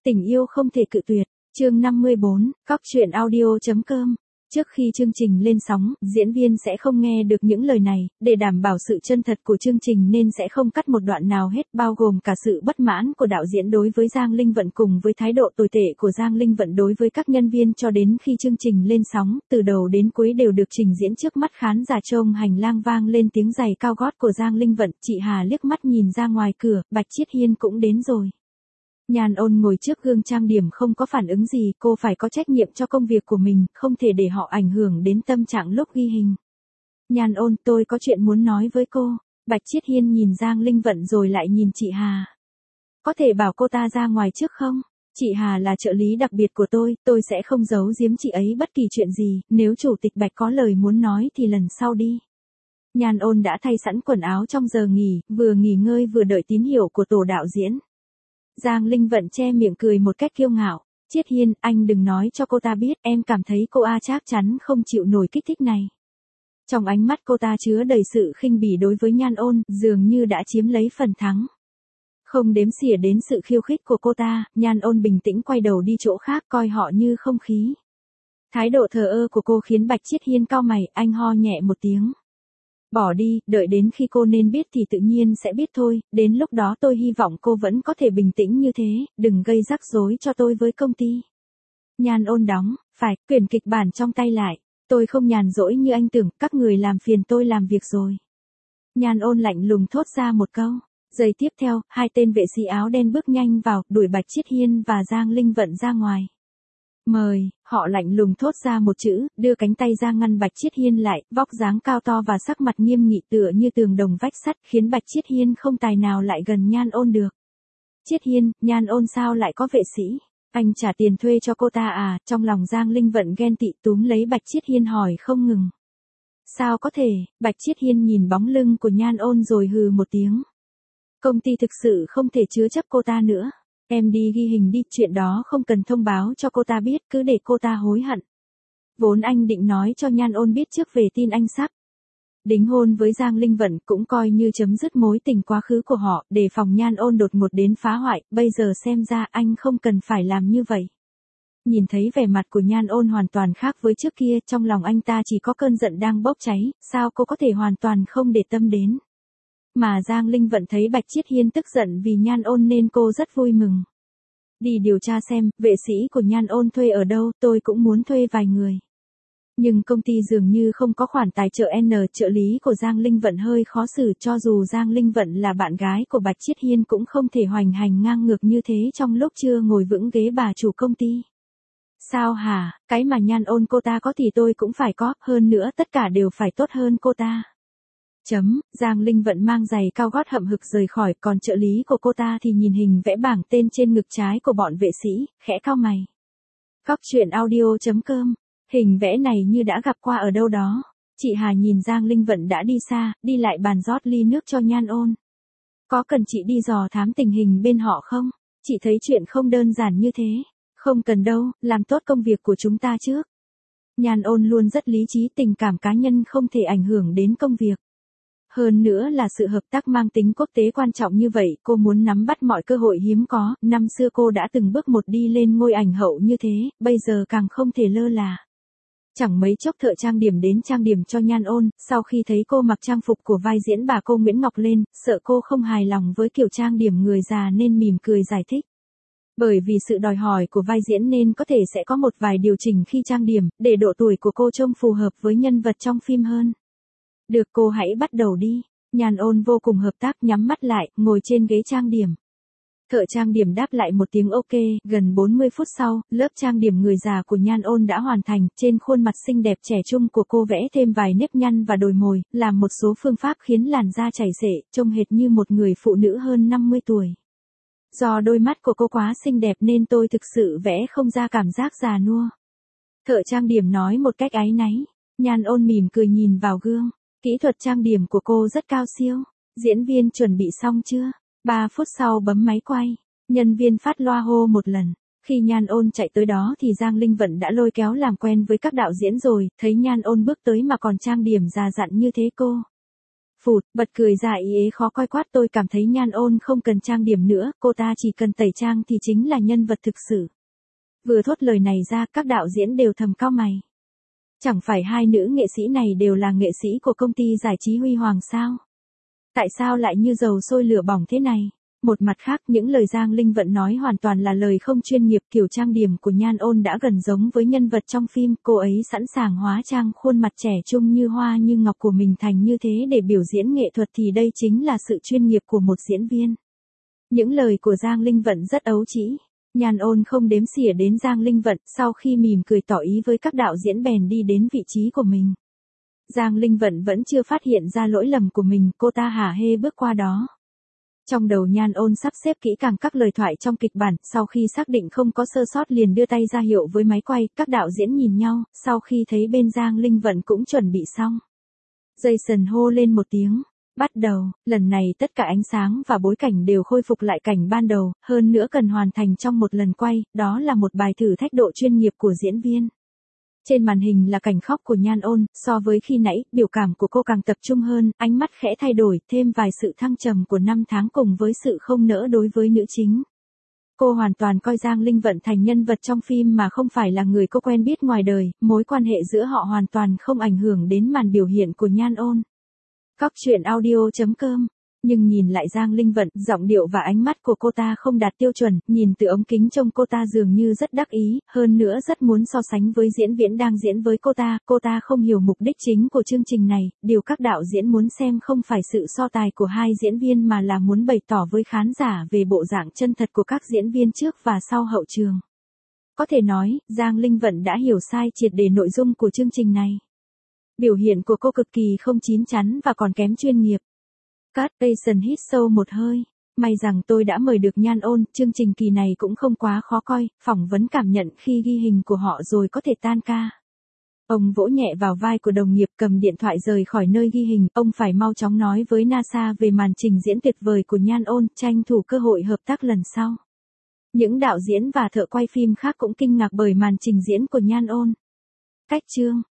Tình yêu không thể cự tuyệt. Chương 54, Cóc truyện audio.com. Trước khi chương trình lên sóng, diễn viên sẽ không nghe được những lời này, để đảm bảo sự chân thật của chương trình nên sẽ không cắt một đoạn nào hết, bao gồm cả sự bất mãn của đạo diễn đối với Giang Linh Vận cùng với thái độ tồi tệ của Giang Linh Vận đối với các nhân viên cho đến khi chương trình lên sóng, từ đầu đến cuối đều được trình diễn trước mắt khán giả. Trong hành lang vang lên tiếng giày cao gót của Giang Linh Vận, chị Hà liếc mắt nhìn ra ngoài cửa, Bạch Chiết Hiên cũng đến rồi. Nhan Ôn ngồi trước gương trang điểm không có phản ứng gì, cô phải có trách nhiệm cho công việc của mình, không thể để họ ảnh hưởng đến tâm trạng lúc ghi hình. Nhan Ôn, tôi có chuyện muốn nói với cô. Bạch Chiết Hiên nhìn Giang Linh Vận rồi lại nhìn chị Hà. Có thể bảo cô ta ra ngoài trước không? Chị Hà là trợ lý đặc biệt của tôi sẽ không giấu giếm chị ấy bất kỳ chuyện gì, nếu chủ tịch Bạch có lời muốn nói thì lần sau đi. Nhan Ôn đã thay sẵn quần áo trong giờ nghỉ, vừa nghỉ ngơi vừa đợi tín hiệu của tổ đạo diễn. Giang Linh Vận che miệng cười một cách kiêu ngạo. Chiết Hiên, anh đừng nói cho cô ta biết, em cảm thấy cô chắc chắn không chịu nổi kích thích này. Trong ánh mắt cô ta chứa đầy sự khinh bỉ đối với Nhan Ôn, dường như đã chiếm lấy phần thắng. Không đếm xỉa đến sự khiêu khích của cô ta, Nhan Ôn bình tĩnh quay đầu đi chỗ khác, coi họ như không khí. Thái độ thờ ơ của cô khiến Bạch Chiết Hiên cau mày, anh ho nhẹ một tiếng. Bỏ đi, đợi đến khi cô nên biết thì tự nhiên sẽ biết thôi, đến lúc đó tôi hy vọng cô vẫn có thể bình tĩnh như thế, đừng gây rắc rối cho tôi với công ty. Nhan Ôn đóng, phải, quyển kịch bản trong tay lại, tôi không nhàn rỗi như anh tưởng, các người làm phiền tôi làm việc rồi. Nhan Ôn lạnh lùng thốt ra một câu, giây tiếp theo, hai tên vệ sĩ áo đen bước nhanh vào, đuổi Bạch Chiết Hiên và Giang Linh Vận ra ngoài. Mời, họ lạnh lùng thốt ra một chữ, đưa cánh tay ra ngăn Bạch Chiết Hiên lại, vóc dáng cao to và sắc mặt nghiêm nghị tựa như tường đồng vách sắt khiến Bạch Chiết Hiên không tài nào lại gần Nhan Ôn được. Chiết Hiên, Nhan Ôn sao lại có vệ sĩ? Anh trả tiền thuê cho cô ta à? Trong lòng Giang Linh Vận ghen tị túm lấy Bạch Chiết Hiên hỏi không ngừng. Sao có thể? Bạch Chiết Hiên nhìn bóng lưng của Nhan Ôn rồi hừ một tiếng. Công ty thực sự không thể chứa chấp cô ta nữa. Em đi ghi hình đi, chuyện đó không cần thông báo cho cô ta biết, cứ để cô ta hối hận. Vốn anh định nói cho Nhan Ôn biết trước về tin anh sắp đính hôn với Giang Linh Vận, cũng coi như chấm dứt mối tình quá khứ của họ, để phòng Nhan Ôn đột ngột đến phá hoại, bây giờ xem ra anh không cần phải làm như vậy. Nhìn thấy vẻ mặt của Nhan Ôn hoàn toàn khác với trước kia, trong lòng anh ta chỉ có cơn giận đang bốc cháy, sao cô có thể hoàn toàn không để tâm đến. Mà Giang Linh Vận thấy Bạch Chiết Hiên tức giận vì Nhan Ôn nên cô rất vui mừng. Đi điều tra xem, vệ sĩ của Nhan Ôn thuê ở đâu, tôi cũng muốn thuê vài người. Nhưng công ty dường như không có khoản tài trợ trợ lý của Giang Linh Vận hơi khó xử, cho dù Giang Linh Vận là bạn gái của Bạch Chiết Hiên cũng không thể hoành hành ngang ngược như thế trong lúc chưa ngồi vững ghế bà chủ công ty. Sao hả, cái mà Nhan Ôn cô ta có thì tôi cũng phải có, hơn nữa tất cả đều phải tốt hơn cô ta. Giang Linh Vận mang giày cao gót hậm hực rời khỏi, còn trợ lý của cô ta thì nhìn hình vẽ bảng tên trên ngực trái của bọn vệ sĩ, khẽ cau mày. Cóc truyện audio.com, hình vẽ này như đã gặp qua ở đâu đó. Chị Hà nhìn Giang Linh Vận đã đi xa, đi lại bàn rót ly nước cho Nhan Ôn. Có cần chị đi dò thám tình hình bên họ không? Chị thấy chuyện không đơn giản như thế. Không cần đâu, làm tốt công việc của chúng ta trước. Nhan Ôn luôn rất lý trí, tình cảm cá nhân không thể ảnh hưởng đến công việc. Hơn nữa là sự hợp tác mang tính quốc tế quan trọng như vậy, cô muốn nắm bắt mọi cơ hội hiếm có, năm xưa cô đã từng bước một đi lên ngôi ảnh hậu như thế, bây giờ càng không thể lơ là. Chẳng mấy chốc thợ trang điểm đến trang điểm cho Nhan Ôn, sau khi thấy cô mặc trang phục của vai diễn bà cô Nguyễn Ngọc Lên, sợ cô không hài lòng với kiểu trang điểm người già nên mỉm cười giải thích. Bởi vì sự đòi hỏi của vai diễn nên có thể sẽ có một vài điều chỉnh khi trang điểm, để độ tuổi của cô trông phù hợp với nhân vật trong phim hơn. Được, cô hãy bắt đầu đi. Nhan Ôn vô cùng hợp tác, nhắm mắt lại, ngồi trên ghế trang điểm. Thợ trang điểm đáp lại một tiếng ok, gần 40 phút sau, lớp trang điểm người già của Nhan Ôn đã hoàn thành, trên khuôn mặt xinh đẹp trẻ trung của cô vẽ thêm vài nếp nhăn và đồi mồi, làm một số phương pháp khiến làn da chảy xệ, trông hệt như một người phụ nữ hơn 50 tuổi. Do đôi mắt của cô quá xinh đẹp nên tôi thực sự vẽ không ra cảm giác già nua. Thợ trang điểm nói một cách áy náy. Nhan Ôn mỉm cười nhìn vào gương. Kỹ thuật trang điểm của cô rất cao siêu. Diễn viên chuẩn bị xong chưa? 3 phút sau bấm máy quay. Nhân viên phát loa hô một lần. Khi Nhan Ôn chạy tới đó thì Giang Linh Vận đã lôi kéo làm quen với các đạo diễn rồi, thấy Nhan Ôn bước tới mà còn trang điểm già dặn như thế cô Phụt, bật cười ra ý ế khó coi quát, tôi cảm thấy Nhan Ôn không cần trang điểm nữa, cô ta chỉ cần tẩy trang thì chính là nhân vật thực sự. Vừa thốt lời này ra, các đạo diễn đều thầm cau mày. Chẳng phải hai nữ nghệ sĩ này đều là nghệ sĩ của công ty giải trí Huy Hoàng sao? Tại sao lại như dầu sôi lửa bỏng thế này? Một mặt khác, những lời Giang Linh Vận nói hoàn toàn là lời không chuyên nghiệp, kiểu trang điểm của Nhan Ôn đã gần giống với nhân vật trong phim, cô ấy sẵn sàng hóa trang khuôn mặt trẻ trung như hoa như ngọc của mình thành như thế để biểu diễn nghệ thuật thì đây chính là sự chuyên nghiệp của một diễn viên. Những lời của Giang Linh Vận rất ấu trĩ. Nhan Ôn không đếm xỉa đến Giang Linh Vận, sau khi mỉm cười tỏ ý với các đạo diễn bèn đi đến vị trí của mình. Giang Linh Vận vẫn chưa phát hiện ra lỗi lầm của mình, cô ta hả hê bước qua đó. Trong đầu Nhan Ôn sắp xếp kỹ càng các lời thoại trong kịch bản, sau khi xác định không có sơ sót liền đưa tay ra hiệu với máy quay, các đạo diễn nhìn nhau, sau khi thấy bên Giang Linh Vận cũng chuẩn bị xong. Jason hô lên một tiếng. Bắt đầu, lần này tất cả ánh sáng và bối cảnh đều khôi phục lại cảnh ban đầu, hơn nữa cần hoàn thành trong một lần quay, đó là một bài thử thách độ chuyên nghiệp của diễn viên. Trên màn hình là cảnh khóc của Nhan Ôn, so với khi nãy, biểu cảm của cô càng tập trung hơn, ánh mắt khẽ thay đổi, thêm vài sự thăng trầm của năm tháng cùng với sự không nỡ đối với nữ chính. Cô hoàn toàn coi Giang Linh Vận thành nhân vật trong phim mà không phải là người cô quen biết ngoài đời, mối quan hệ giữa họ hoàn toàn không ảnh hưởng đến màn biểu hiện của Nhan Ôn. Cóc truyện audio.com. Nhưng nhìn lại Giang Linh Vận, giọng điệu và ánh mắt của cô ta không đạt tiêu chuẩn, nhìn từ ống kính trông cô ta dường như rất đắc ý, hơn nữa rất muốn so sánh với diễn viên đang diễn với cô ta không hiểu mục đích chính của chương trình này, điều các đạo diễn muốn xem không phải sự so tài của hai diễn viên mà là muốn bày tỏ với khán giả về bộ dạng chân thật của các diễn viên trước và sau hậu trường. Có thể nói, Giang Linh Vận đã hiểu sai triệt để nội dung của chương trình này. Biểu hiện của cô cực kỳ không chín chắn và còn kém chuyên nghiệp. Cat Jason hít sâu một hơi. May rằng tôi đã mời được Nhan Ôn, chương trình kỳ này cũng không quá khó coi, phỏng vấn cảm nhận khi ghi hình của họ rồi có thể tan ca. Ông vỗ nhẹ vào vai của đồng nghiệp cầm điện thoại rời khỏi nơi ghi hình, ông phải mau chóng nói với NASA về màn trình diễn tuyệt vời của Nhan Ôn, tranh thủ cơ hội hợp tác lần sau. Những đạo diễn và thợ quay phim khác cũng kinh ngạc bởi màn trình diễn của Nhan Ôn. Cách chương